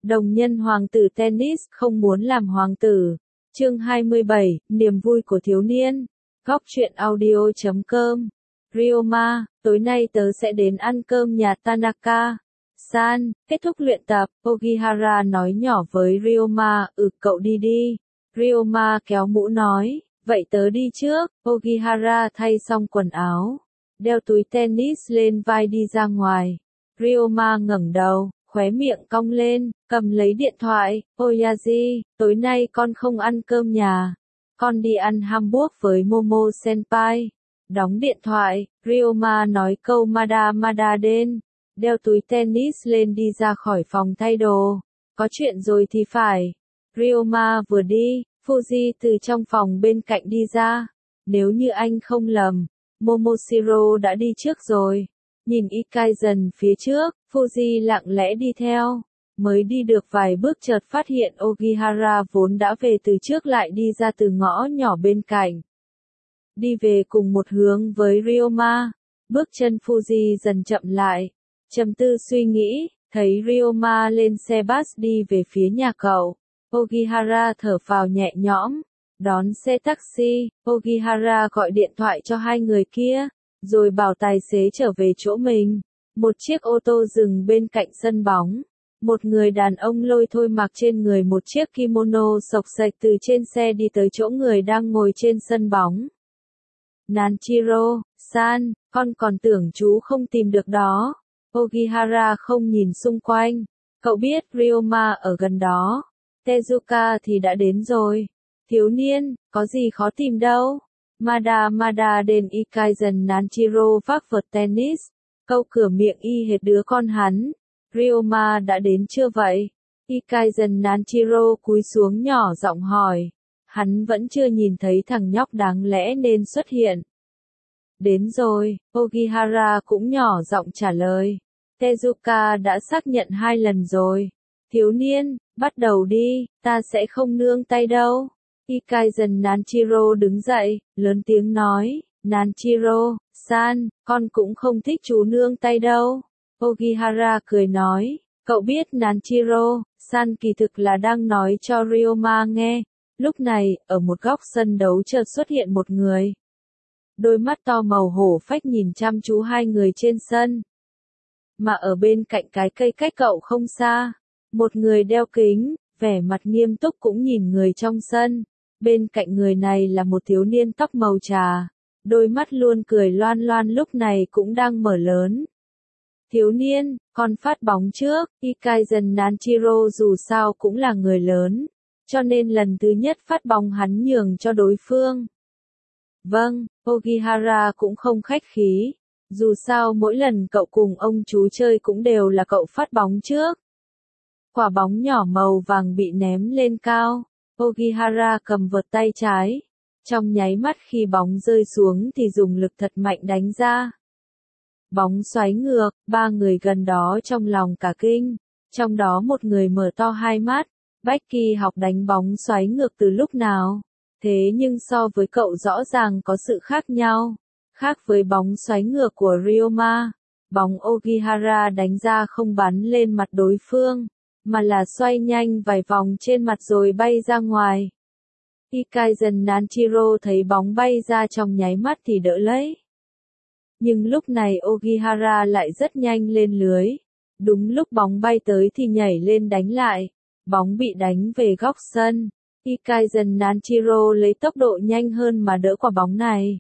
Đồng nhân hoàng tử tennis không muốn làm hoàng tử. Chương 27, niềm vui của thiếu niên. Góc truyện audio.com. Ryoma, tối nay tớ sẽ đến ăn cơm nhà Tanaka. San, kết thúc luyện tập, Ogihara nói nhỏ với Ryoma, cậu đi đi. Ryoma kéo mũ nói, vậy tớ đi trước. Ogihara thay xong quần áo, đeo túi tennis lên vai đi ra ngoài. Ryoma ngẩng đầu, khóe miệng cong lên, cầm lấy điện thoại, Oyaji, tối nay con không ăn cơm nhà. Con đi ăn hamburger với Momo Senpai. Đóng điện thoại, Ryoma nói câu Mada den, đeo túi tennis lên đi ra khỏi phòng thay đồ. Có chuyện rồi thì phải. Ryoma vừa đi, Fuji từ trong phòng bên cạnh đi ra. Nếu như anh không lầm, Momoshiro đã đi trước rồi. Nhìn Ikaizen phía trước, Fuji lặng lẽ đi theo. Mới đi được vài bước chợt phát hiện Ogihara vốn đã về từ trước lại đi ra từ ngõ nhỏ bên cạnh. Đi về cùng một hướng với Ryoma. Bước chân Fuji dần chậm lại. Trầm tư suy nghĩ, thấy Ryoma lên xe bus đi về phía nhà cậu. Ogihara thở phào nhẹ nhõm. Đón xe taxi, Ogihara gọi điện thoại cho hai người kia, rồi bảo tài xế trở về chỗ mình. Một chiếc ô tô dừng bên cạnh sân bóng. Một người đàn ông lôi thôi mặc trên người một chiếc kimono xộc xệch từ trên xe đi tới chỗ người đang ngồi trên sân bóng. Nanchiro, San, con còn tưởng chú không tìm được đó. Ogihara không nhìn xung quanh. Cậu biết Ryoma ở gần đó. Tezuka thì đã đến rồi. Thiếu niên, có gì khó tìm đâu. Mada den Ikaizen Nanchiro vác vợt tennis. Câu cửa miệng y hệt đứa con hắn. Ryoma đã đến chưa vậy? Ikaizen Nanchiro cúi xuống nhỏ giọng hỏi. Hắn vẫn chưa nhìn thấy thằng nhóc đáng lẽ nên xuất hiện. Đến rồi, Ogihara cũng nhỏ giọng trả lời. Tezuka đã xác nhận 2 lần rồi. Thiếu niên, bắt đầu đi, ta sẽ không nương tay đâu. Ikaizen Nanchiro đứng dậy, lớn tiếng nói, Nanchiro, San, con cũng không thích chú nương tay đâu. Ogihara cười nói, cậu biết Nanchiro, San kỳ thực là đang nói cho Ryoma nghe. Lúc này, ở một góc sân đấu chợt xuất hiện một người. Đôi mắt to màu hổ phách nhìn chăm chú hai người trên sân. Mà ở bên cạnh cái cây cách cậu không xa, một người đeo kính, vẻ mặt nghiêm túc cũng nhìn người trong sân. Bên cạnh người này là một thiếu niên tóc màu trà, đôi mắt luôn cười loan loan lúc này cũng đang mở lớn. Thiếu niên, con phát bóng trước. Ikaizen Nanchiro dù sao cũng là người lớn, cho nên lần thứ nhất phát bóng hắn nhường cho đối phương. Vâng, Ogihara cũng không khách khí. Dù sao mỗi lần cậu cùng ông chú chơi cũng đều là cậu phát bóng trước. Quả bóng nhỏ màu vàng bị ném lên cao. Ogihara cầm vợt tay trái. Trong nháy mắt khi bóng rơi xuống thì dùng lực thật mạnh đánh ra. Bóng xoáy ngược, 3 người gần đó trong lòng cả kinh. Trong đó một người mở to hai mắt. Becky học đánh bóng xoáy ngược từ lúc nào? Thế nhưng so với cậu rõ ràng có sự khác nhau. Khác với bóng xoáy ngược của Ryoma, bóng Ogihara đánh ra không bắn lên mặt đối phương, mà là xoay nhanh vài vòng trên mặt rồi bay ra ngoài. Ikaizen Nanchiro thấy bóng bay ra trong nháy mắt thì đỡ lấy. Nhưng lúc này Ogihara lại rất nhanh lên lưới. Đúng lúc bóng bay tới thì nhảy lên đánh lại. Bóng bị đánh về góc sân. Ikaizen Nanchiro lấy tốc độ nhanh hơn mà đỡ quả bóng này.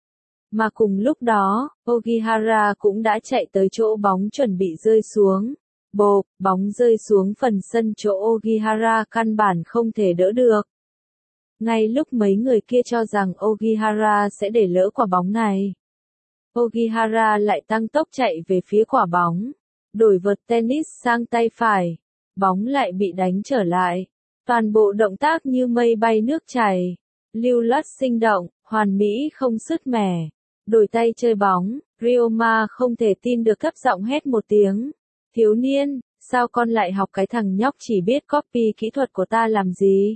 Mà cùng lúc đó, Ogihara cũng đã chạy tới chỗ bóng chuẩn bị rơi xuống. Bộp, bóng rơi xuống phần sân chỗ Ogihara căn bản không thể đỡ được. Ngay lúc mấy người kia cho rằng Ogihara sẽ để lỡ quả bóng này, Ogihara lại tăng tốc chạy về phía quả bóng. Đổi vợt tennis sang tay phải. Bóng lại bị đánh trở lại. Toàn bộ động tác như mây bay nước chảy. Lưu loát sinh động, hoàn mỹ không sứt mẻ. Đổi tay chơi bóng, Ryoma không thể tin được thấp giọng hét một tiếng. Thiếu niên, sao con lại học cái thằng nhóc chỉ biết copy kỹ thuật của ta làm gì?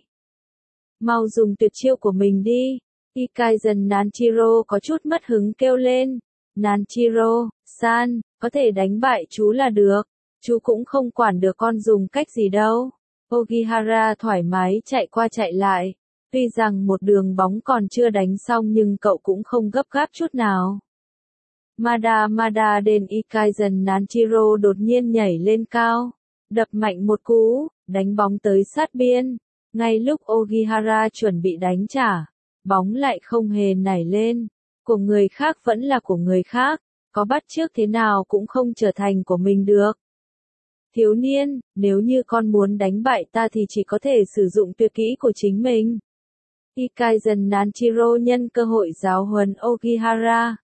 Mau dùng tuyệt chiêu của mình đi. Ikaizen Nanchiro có chút mất hứng kêu lên. Nanchiro, San, có thể đánh bại chú là được. Chú cũng không quản được con dùng cách gì đâu. Ogihara thoải mái chạy qua chạy lại. Tuy rằng một đường bóng còn chưa đánh xong nhưng cậu cũng không gấp gáp chút nào. Mada Den Ikaizen Nanjiro đột nhiên nhảy lên cao, đập mạnh một cú, đánh bóng tới sát biên. Ngay lúc Ogihara chuẩn bị đánh trả, bóng lại không hề nảy lên. Của người khác vẫn là của người khác, có bắt chước thế nào cũng không trở thành của mình được. Thiếu niên, nếu như con muốn đánh bại ta thì chỉ có thể sử dụng tuyệt kỹ của chính mình. Ikaizen Nanjiro nhân cơ hội giáo huấn Ogihara.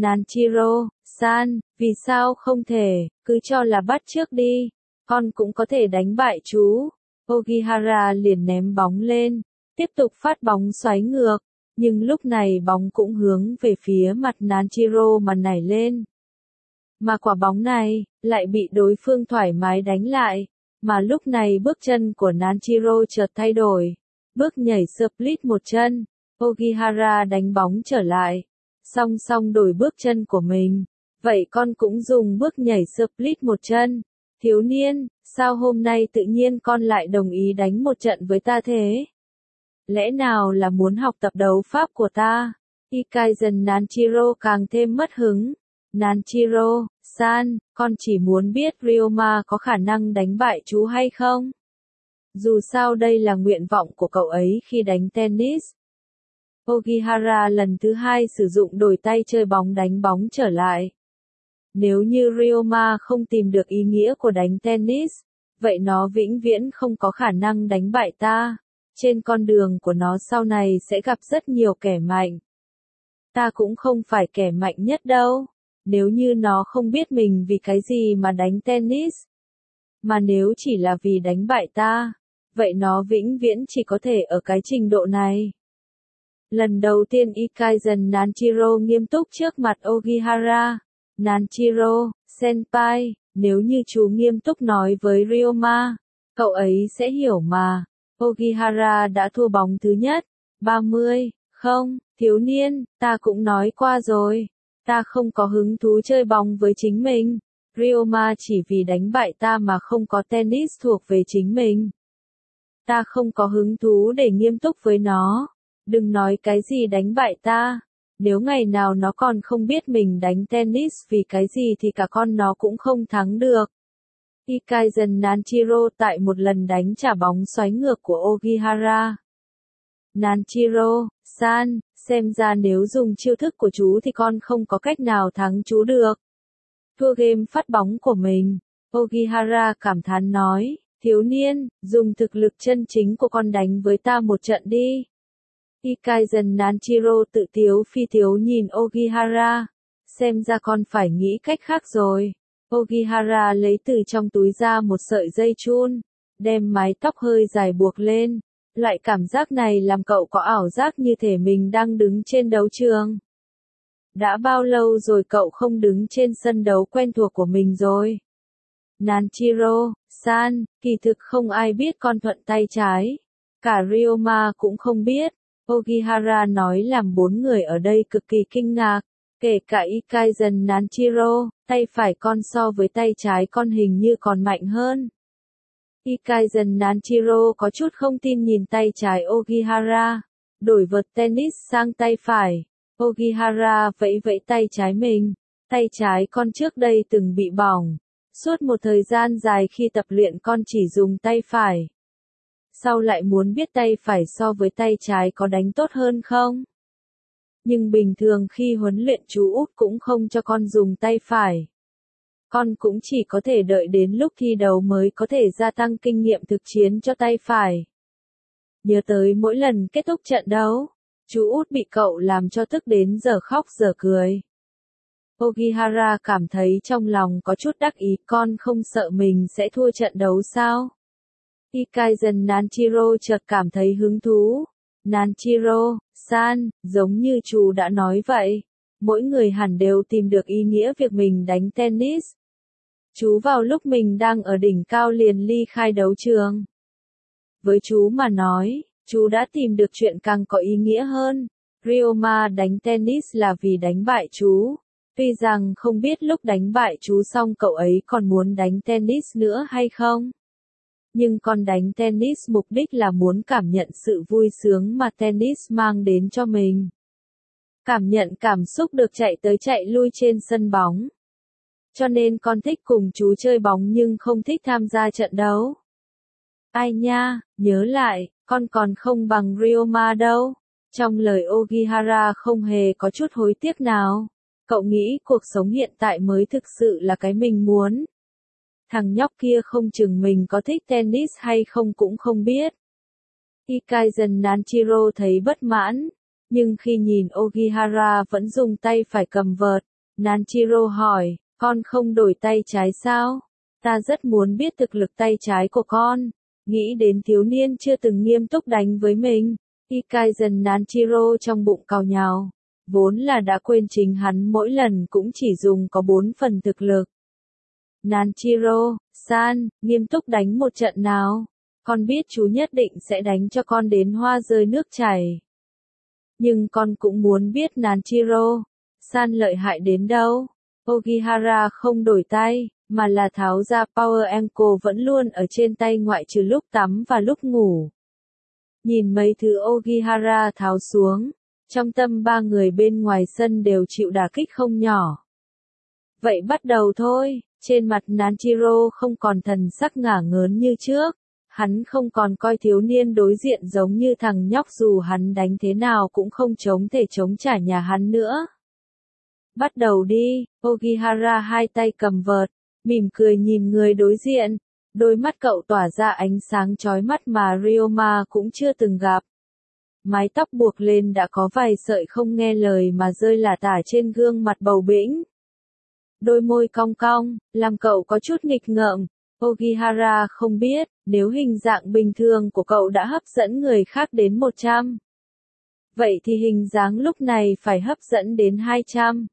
Nanjiro-san, vì sao không thể, cứ cho là bắt chước đi, con cũng có thể đánh bại chú. Ogihara liền ném bóng lên, tiếp tục phát bóng xoáy ngược, nhưng lúc này bóng cũng hướng về phía mặt Nanjiro mà nảy lên. Mà quả bóng này, lại bị đối phương thoải mái đánh lại, mà lúc này bước chân của Nanjiro chợt thay đổi, bước nhảy split một chân, Ogihara đánh bóng trở lại. Song song đổi bước chân của mình, vậy con cũng dùng bước nhảy split một chân. Thiếu niên, sao hôm nay tự nhiên con lại đồng ý đánh một trận với ta thế? Lẽ nào là muốn học tập đấu pháp của ta? Ikaizen Nanjiro càng thêm mất hứng. Nanjiro-san, con chỉ muốn biết Ryoma có khả năng đánh bại chú hay không? Dù sao đây là nguyện vọng của cậu ấy khi đánh tennis. Ogihara lần thứ hai sử dụng đổi tay chơi bóng đánh bóng trở lại. Nếu như Ryoma không tìm được ý nghĩa của đánh tennis, vậy nó vĩnh viễn không có khả năng đánh bại ta. Trên con đường của nó sau này sẽ gặp rất nhiều kẻ mạnh. Ta cũng không phải kẻ mạnh nhất đâu. Nếu như nó không biết mình vì cái gì mà đánh tennis, mà nếu chỉ là vì đánh bại ta, vậy nó vĩnh viễn chỉ có thể ở cái trình độ này. Lần đầu tiên Ikaizen Nanjiro nghiêm túc trước mặt Ogihara. Nanjiro, senpai, nếu như chú nghiêm túc nói với Ryoma, cậu ấy sẽ hiểu mà. Ogihara đã thua bóng thứ nhất. 30, không, thiếu niên, ta cũng nói qua rồi. Ta không có hứng thú chơi bóng với chính mình. Ryoma chỉ vì đánh bại ta mà không có tennis thuộc về chính mình. Ta không có hứng thú để nghiêm túc với nó. Đừng nói cái gì đánh bại ta. Nếu ngày nào nó còn không biết mình đánh tennis vì cái gì thì cả con nó cũng không thắng được. Ikaizen Nanjiro tại một lần đánh trả bóng xoáy ngược của Ogihara. Nanjiro-san, xem ra nếu dùng chiêu thức của chú thì con không có cách nào thắng chú được. Thua game phát bóng của mình. Ogihara cảm thán nói, thiếu niên, dùng thực lực chân chính của con đánh với ta một trận đi. Ikaizen Nanjiro tự tiếu phi tiếu nhìn Ogihara. Xem ra con phải nghĩ cách khác rồi. Ogihara lấy từ trong túi ra một sợi dây chun, đem mái tóc hơi dài buộc lên. Loại cảm giác này làm cậu có ảo giác như thể mình đang đứng trên đấu trường. Đã bao lâu rồi cậu không đứng trên sân đấu quen thuộc của mình rồi? Nanjiro-san, kỳ thực không ai biết con thuận tay trái. Cả Ryoma cũng không biết. Ogihara nói làm bốn người ở đây cực kỳ kinh ngạc. Kể cả Ikaizen Nanjiro, tay phải con so với tay trái con hình như còn mạnh hơn. Ikaizen Nanjiro có chút không tin nhìn tay trái Ogihara. Đổi vợt tennis sang tay phải. Ogihara vẫy vẫy tay trái mình. Tay trái con trước đây từng bị bỏng. Suốt một thời gian dài khi tập luyện con chỉ dùng tay phải. Sau lại muốn biết tay phải so với tay trái có đánh tốt hơn không? Nhưng bình thường khi huấn luyện chú út cũng không cho con dùng tay phải. Con cũng chỉ có thể đợi đến lúc thi đấu mới có thể gia tăng kinh nghiệm thực chiến cho tay phải. Nhớ tới mỗi lần kết thúc trận đấu, chú út bị cậu làm cho tức đến giờ khóc giờ cười. Ogihara cảm thấy trong lòng có chút đắc ý, con không sợ mình sẽ thua trận đấu sao? Ikaizen Nanjiro chợt cảm thấy hứng thú. Nanjiro-san, giống như chú đã nói vậy, mỗi người hẳn đều tìm được ý nghĩa việc mình đánh tennis. Chú vào lúc mình đang ở đỉnh cao liền ly khai đấu trường. Với chú mà nói, chú đã tìm được chuyện càng có ý nghĩa hơn. Ryoma đánh tennis là vì đánh bại chú. Tuy rằng không biết lúc đánh bại chú xong cậu ấy còn muốn đánh tennis nữa hay không. Nhưng con đánh tennis mục đích là muốn cảm nhận sự vui sướng mà tennis mang đến cho mình. Cảm nhận cảm xúc được chạy tới chạy lui trên sân bóng. Cho nên con thích cùng chú chơi bóng nhưng không thích tham gia trận đấu. Ai nha, nhớ lại, con còn không bằng Ryoma đâu. Trong lời Ogihara không hề có chút hối tiếc nào. Cậu nghĩ cuộc sống hiện tại mới thực sự là cái mình muốn. Thằng nhóc kia không chừng mình có thích tennis hay không cũng không biết. Ikaizen Nanjiro thấy bất mãn. Nhưng khi nhìn Ogihara vẫn dùng tay phải cầm vợt, Nanjiro hỏi, con không đổi tay trái sao? Ta rất muốn biết thực lực tay trái của con. Nghĩ đến thiếu niên chưa từng nghiêm túc đánh với mình. Ikaizen Nanjiro trong bụng cào nhào. Vốn là đã quên chính hắn mỗi lần cũng chỉ dùng có 4 phần thực lực. Nanjiro-san, nghiêm túc đánh một trận nào. Con biết chú nhất định sẽ đánh cho con đến hoa rơi nước chảy. Nhưng con cũng muốn biết Nanjiro-san lợi hại đến đâu. Ogihara không đổi tay, mà là tháo ra Power Ankle vẫn luôn ở trên tay ngoại trừ lúc tắm và lúc ngủ. Nhìn mấy thứ Ogihara tháo xuống, trong tâm ba người bên ngoài sân đều chịu đả kích không nhỏ. Vậy bắt đầu thôi, trên mặt Nanjiro không còn thần sắc ngả ngớn như trước. Hắn không còn coi thiếu niên đối diện giống như thằng nhóc dù hắn đánh thế nào cũng không chống thể chống trả nhà hắn nữa. Bắt đầu đi, Ogihara hai tay cầm vợt, mỉm cười nhìn người đối diện. Đôi mắt cậu tỏa ra ánh sáng chói mắt mà Ryoma cũng chưa từng gặp. Mái tóc buộc lên đã có vài sợi không nghe lời mà rơi lả tả trên gương mặt bầu bĩnh. Đôi môi cong cong, làm cậu có chút nghịch ngợm. Ogihara không biết, nếu hình dạng bình thường của cậu đã hấp dẫn người khác đến 100. Vậy thì hình dáng lúc này phải hấp dẫn đến 200.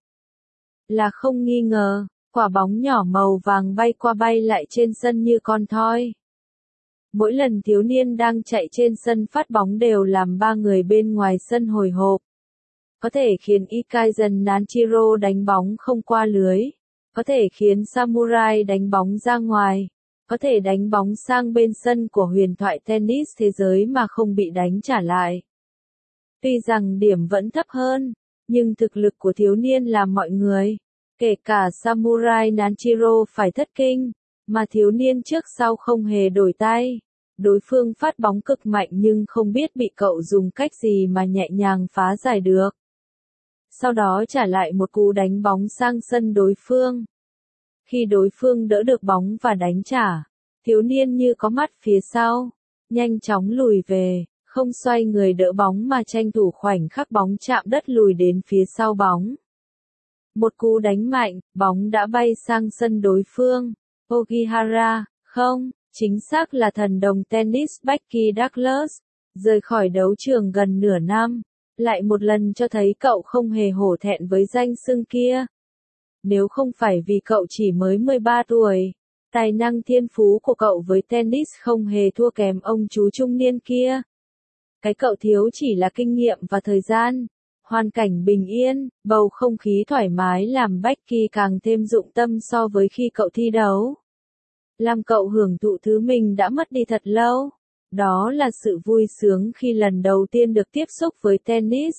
Là không nghi ngờ, quả bóng nhỏ màu vàng bay qua bay lại trên sân như con thoi. Mỗi lần thiếu niên đang chạy trên sân phát bóng đều làm ba người bên ngoài sân hồi hộp. Có thể khiến Ikaizen Nanjiro đánh bóng không qua lưới. Có thể khiến Samurai đánh bóng ra ngoài. Có thể đánh bóng sang bên sân của huyền thoại tennis thế giới mà không bị đánh trả lại. Tuy rằng điểm vẫn thấp hơn, nhưng thực lực của thiếu niên làm mọi người, kể cả Samurai Nanjiro phải thất kinh, mà thiếu niên trước sau không hề đổi tay. Đối phương phát bóng cực mạnh nhưng không biết bị cậu dùng cách gì mà nhẹ nhàng phá giải được. Sau đó trả lại một cú đánh bóng sang sân đối phương. Khi đối phương đỡ được bóng và đánh trả, thiếu niên như có mắt phía sau, nhanh chóng lùi về, không xoay người đỡ bóng mà tranh thủ khoảnh khắc bóng chạm đất lùi đến phía sau bóng. Một cú đánh mạnh, bóng đã bay sang sân đối phương. Ogihara, không, chính xác là thần đồng tennis Becky Douglas, rời khỏi đấu trường gần nửa năm, lại một lần cho thấy cậu không hề hổ thẹn với danh xưng kia. Nếu không phải vì cậu chỉ mới 13 tuổi, tài năng thiên phú của cậu với tennis không hề thua kém ông chú trung niên kia. Cái cậu thiếu chỉ là kinh nghiệm và thời gian. Hoàn cảnh bình yên, bầu không khí thoải mái làm Becky càng thêm dụng tâm so với khi cậu thi đấu. Làm cậu hưởng thụ thứ mình đã mất đi thật lâu. Đó là sự vui sướng khi lần đầu tiên được tiếp xúc với tennis.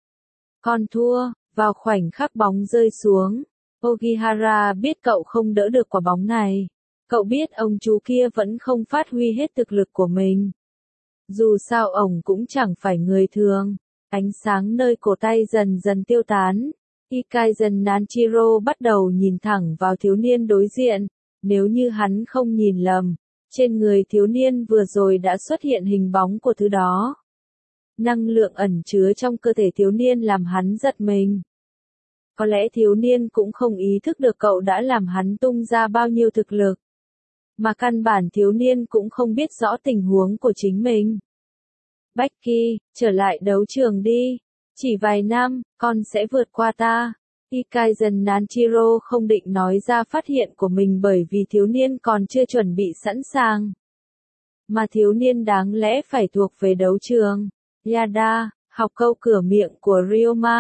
Con thua, vào khoảnh khắc bóng rơi xuống. Ogihara biết cậu không đỡ được quả bóng này. Cậu biết ông chú kia vẫn không phát huy hết thực lực của mình. Dù sao ổng cũng chẳng phải người thường. Ánh sáng nơi cổ tay dần dần tiêu tán. Ikaizen Nanjiro bắt đầu nhìn thẳng vào thiếu niên đối diện. Nếu như hắn không nhìn lầm, trên người thiếu niên vừa rồi đã xuất hiện hình bóng của thứ đó. Năng lượng ẩn chứa trong cơ thể thiếu niên làm hắn giật mình. Có lẽ thiếu niên cũng không ý thức được cậu đã làm hắn tung ra bao nhiêu thực lực. Mà căn bản thiếu niên cũng không biết rõ tình huống của chính mình. Becky, trở lại đấu trường đi. Chỉ vài năm, con sẽ vượt qua ta. Ikaizen Nanjiro không định nói ra phát hiện của mình bởi vì thiếu niên còn chưa chuẩn bị sẵn sàng. Mà thiếu niên đáng lẽ phải thuộc về đấu trường. Yada, học câu cửa miệng của Ryoma.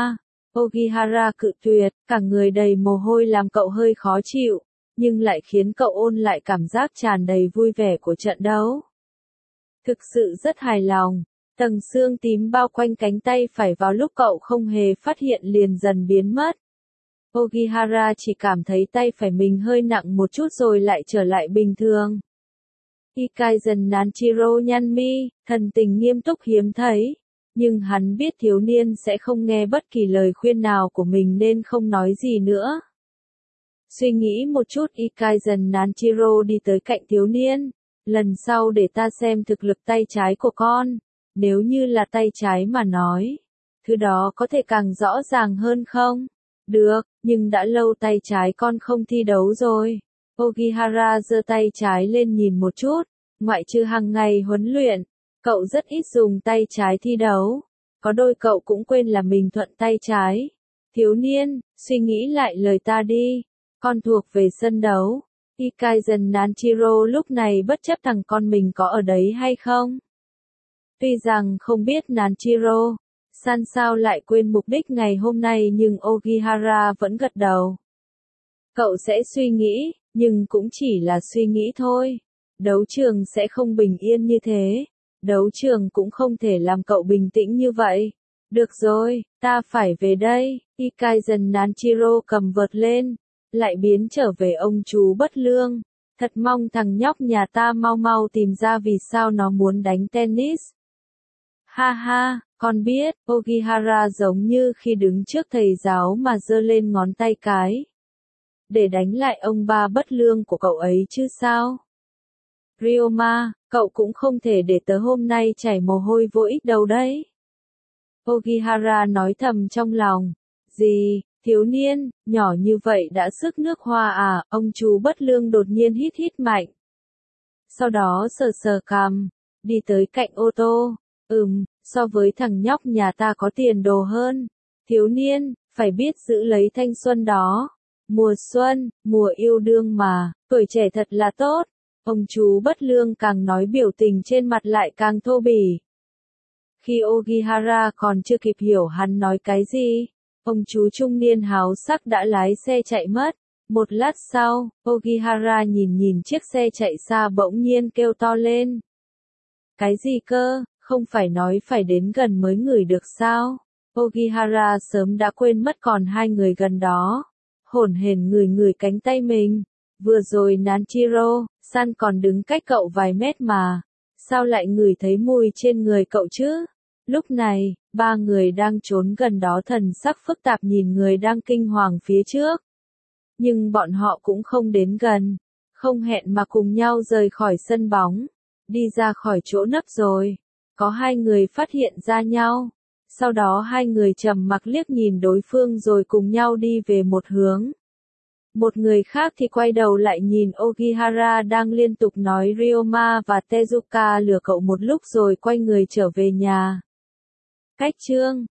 Ogihara cự tuyệt, cả người đầy mồ hôi làm cậu hơi khó chịu, nhưng lại khiến cậu ôn lại cảm giác tràn đầy vui vẻ của trận đấu. Thực sự rất hài lòng, tầng xương tím bao quanh cánh tay phải vào lúc cậu không hề phát hiện liền dần biến mất. Ogihara chỉ cảm thấy tay phải mình hơi nặng một chút rồi lại trở lại bình thường. Ikaizen Nanjiro nhăn mi, thần tình nghiêm túc hiếm thấy, nhưng hắn biết thiếu niên sẽ không nghe bất kỳ lời khuyên nào của mình nên không nói gì nữa. Suy nghĩ một chút, Ikaizen Nanjiro đi tới cạnh thiếu niên, lần sau để ta xem thực lực tay trái của con, nếu như là tay trái mà nói, thứ đó có thể càng rõ ràng hơn không? Được, nhưng đã lâu tay trái con không thi đấu rồi. Ogihara giơ tay trái lên nhìn một chút, ngoại trừ hàng ngày huấn luyện, cậu rất ít dùng tay trái thi đấu. Có đôi cậu cũng quên là mình thuận tay trái. Thiếu niên, suy nghĩ lại lời ta đi, con thuộc về sân đấu. Ikaizen Nanjiro lúc này bất chấp thằng con mình có ở đấy hay không. Tuy rằng không biết Nanjiro san sao lại quên mục đích ngày hôm nay nhưng Ogihara vẫn gật đầu. Cậu sẽ suy nghĩ, nhưng cũng chỉ là suy nghĩ thôi. Đấu trường sẽ không bình yên như thế. Đấu trường cũng không thể làm cậu bình tĩnh như vậy. Được rồi, ta phải về đây. Ikaizen Nanjiro cầm vợt lên, lại biến trở về ông chú bất lương. Thật mong thằng nhóc nhà ta mau mau tìm ra vì sao nó muốn đánh tennis. Ha ha, con biết, Ogihara giống như khi đứng trước thầy giáo mà giơ lên ngón tay cái. Để đánh lại ông ba bất lương của cậu ấy chứ sao? Ryoma, cậu cũng không thể để tớ hôm nay chảy mồ hôi vô ích đâu đấy. Ogihara nói thầm trong lòng. Gì, thiếu niên, nhỏ như vậy đã sức nước hoa à, ông chú bất lương đột nhiên hít hít mạnh. Sau đó sờ sờ cằm, đi tới cạnh ô tô. So với thằng nhóc nhà ta có tiền đồ hơn. Thiếu niên, phải biết giữ lấy thanh xuân đó. Mùa xuân, mùa yêu đương mà, tuổi trẻ thật là tốt. Ông chú bất lương càng nói biểu tình trên mặt lại càng thô bỉ. Khi Ogihara còn chưa kịp hiểu hắn nói cái gì, ông chú trung niên háo sắc đã lái xe chạy mất. Một lát sau, Ogihara nhìn chiếc xe chạy xa bỗng nhiên kêu to lên. Cái gì cơ, không phải nói phải đến gần mới ngửi được sao? Ogihara sớm đã quên mất còn hai người gần đó. Hổn hển ngửi cánh tay mình. Vừa rồi Nanjiro san còn đứng cách cậu vài mét mà. Sao lại ngửi thấy mùi trên người cậu chứ? Lúc này, ba người đang trốn gần đó thần sắc phức tạp nhìn người đang kinh hoàng phía trước. Nhưng bọn họ cũng không đến gần. Không hẹn mà cùng nhau rời khỏi sân bóng. Đi ra khỏi chỗ nấp rồi. Có hai người phát hiện ra nhau. Sau đó hai người trầm mặc liếc nhìn đối phương rồi cùng nhau đi về một hướng. Một người khác thì quay đầu lại nhìn Ogihara đang liên tục nói Ryoma và Tezuka lừa cậu một lúc rồi quay người trở về nhà. Cách chương